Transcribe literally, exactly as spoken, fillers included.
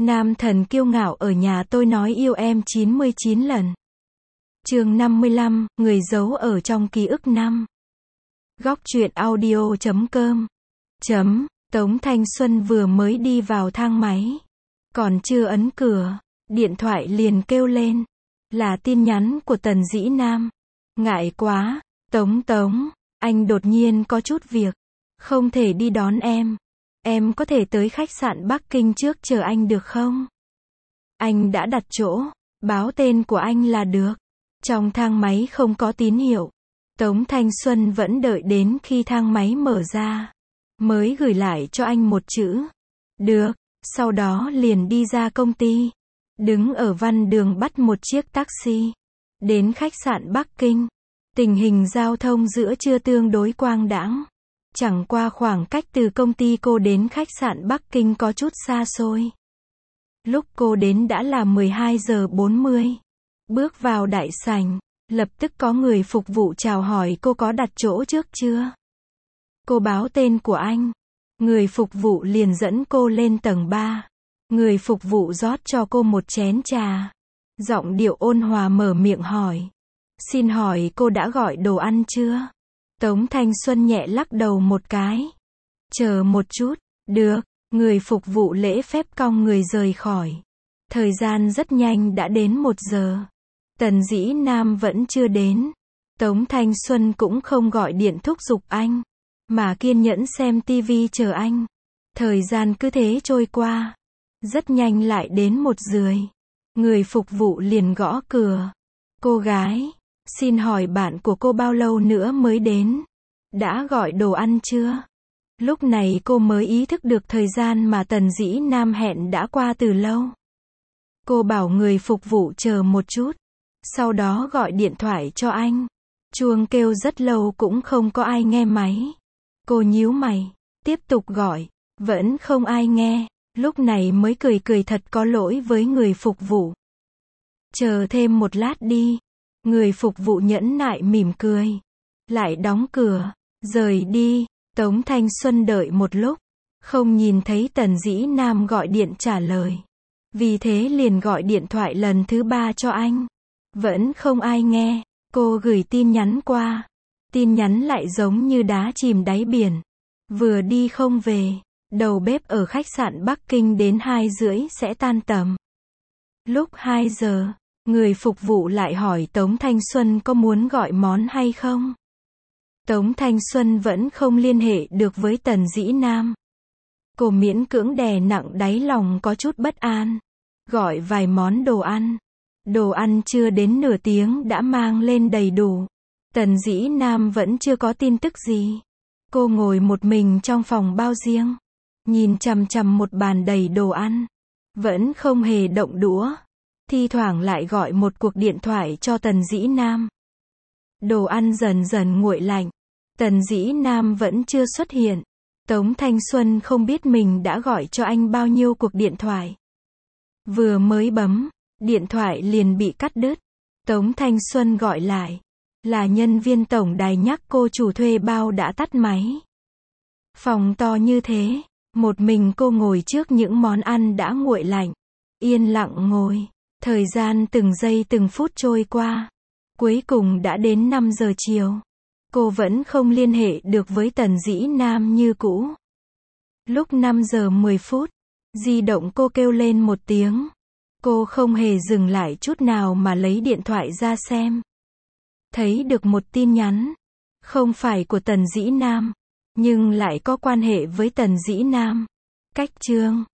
Nam thần kiêu ngạo ở nhà tôi nói yêu em chín mươi chín lần. Chương năm mươi lăm, người giấu ở trong ký ức năm. Góc truyện audio chấm com. Chấm, Tống Thanh Xuân vừa mới đi vào thang máy. Còn chưa ấn cửa, điện thoại liền kêu lên. Là tin nhắn của Tần Dĩ Nam. Ngại quá, Tống Tống, anh đột nhiên có chút việc. Không thể đi đón em. Em có thể tới khách sạn Bắc Kinh trước chờ anh được không? Anh đã đặt chỗ, báo tên của anh là được. Trong thang máy không có tín hiệu. Tống Thanh Xuân vẫn đợi đến khi thang máy mở ra, mới gửi lại cho anh một chữ. Được, sau đó liền đi ra công ty. Đứng ở văn đường bắt một chiếc taxi. Đến khách sạn Bắc Kinh. Tình hình giao thông giữa trưa tương đối quang đãng. Chẳng qua khoảng cách từ công ty cô đến khách sạn Bắc Kinh có chút xa xôi. Lúc cô đến đã là mười hai giờ bốn mươi. Bước vào đại sảnh, lập tức có người phục vụ chào hỏi cô có đặt chỗ trước chưa. Cô báo tên của anh. Người phục vụ liền dẫn cô lên tầng ba. Người phục vụ rót cho cô một chén trà. Giọng điệu ôn hòa mở miệng hỏi. Xin hỏi cô đã gọi đồ ăn chưa? Tống Thanh Xuân nhẹ lắc đầu một cái. Chờ một chút, được, người phục vụ lễ phép cong người rời khỏi. Thời gian rất nhanh đã đến một giờ. Tần Dĩ Nam vẫn chưa đến. Tống Thanh Xuân cũng không gọi điện thúc giục anh, mà kiên nhẫn xem tivi chờ anh. Thời gian cứ thế trôi qua. Rất nhanh lại đến một rưỡi. Người phục vụ liền gõ cửa. Cô gái, xin hỏi bạn của cô bao lâu nữa mới đến? Đã gọi đồ ăn chưa? Lúc này cô mới ý thức được thời gian mà Tần Dĩ Nam hẹn đã qua từ lâu. Cô bảo người phục vụ chờ một chút. Sau đó gọi điện thoại cho anh. Chuông kêu rất lâu cũng không có ai nghe máy. Cô nhíu mày, tiếp tục gọi. Vẫn không ai nghe. Lúc này mới cười cười thật có lỗi với người phục vụ. Chờ thêm một lát đi. Người phục vụ nhẫn nại mỉm cười. Lại đóng cửa, rời đi. Tống Thanh Xuân đợi một lúc. Không nhìn thấy Tần Dĩ Nam gọi điện trả lời. Vì thế liền gọi điện thoại lần thứ ba cho anh. Vẫn không ai nghe. Cô gửi tin nhắn qua. Tin nhắn lại giống như đá chìm đáy biển. Vừa đi không về. Đầu bếp ở khách sạn Bắc Kinh đến hai rưỡi sẽ tan tầm. Lúc hai giờ, người phục vụ lại hỏi Tống Thanh Xuân có muốn gọi món hay không. Tống Thanh Xuân vẫn không liên hệ được với Tần Dĩ Nam. Cô miễn cưỡng đè nặng đáy lòng có chút bất an. Gọi vài món đồ ăn. Đồ ăn chưa đến nửa tiếng đã mang lên đầy đủ. Tần Dĩ Nam vẫn chưa có tin tức gì. Cô ngồi một mình trong phòng bao riêng. Nhìn chằm chằm một bàn đầy đồ ăn. Vẫn không hề động đũa. Thi thoảng lại gọi một cuộc điện thoại cho Tần Dĩ Nam. Đồ ăn dần dần nguội lạnh. Tần Dĩ Nam vẫn chưa xuất hiện. Tống Thanh Xuân không biết mình đã gọi cho anh bao nhiêu cuộc điện thoại. Vừa mới bấm, điện thoại liền bị cắt đứt. Tống Thanh Xuân gọi lại. Là nhân viên tổng đài nhắc cô chủ thuê bao đã tắt máy. Phòng to như thế. Một mình cô ngồi trước những món ăn đã nguội lạnh. Yên lặng ngồi. Thời gian từng giây từng phút trôi qua. Cuối cùng đã đến năm giờ chiều. Cô vẫn không liên hệ được với Tần Dĩ Nam như cũ. Lúc năm giờ mười phút, di động cô kêu lên một tiếng. Cô không hề dừng lại chút nào mà lấy điện thoại ra xem. Thấy được một tin nhắn. Không phải của Tần Dĩ Nam, nhưng lại có quan hệ với Tần Dĩ Nam. Cách chương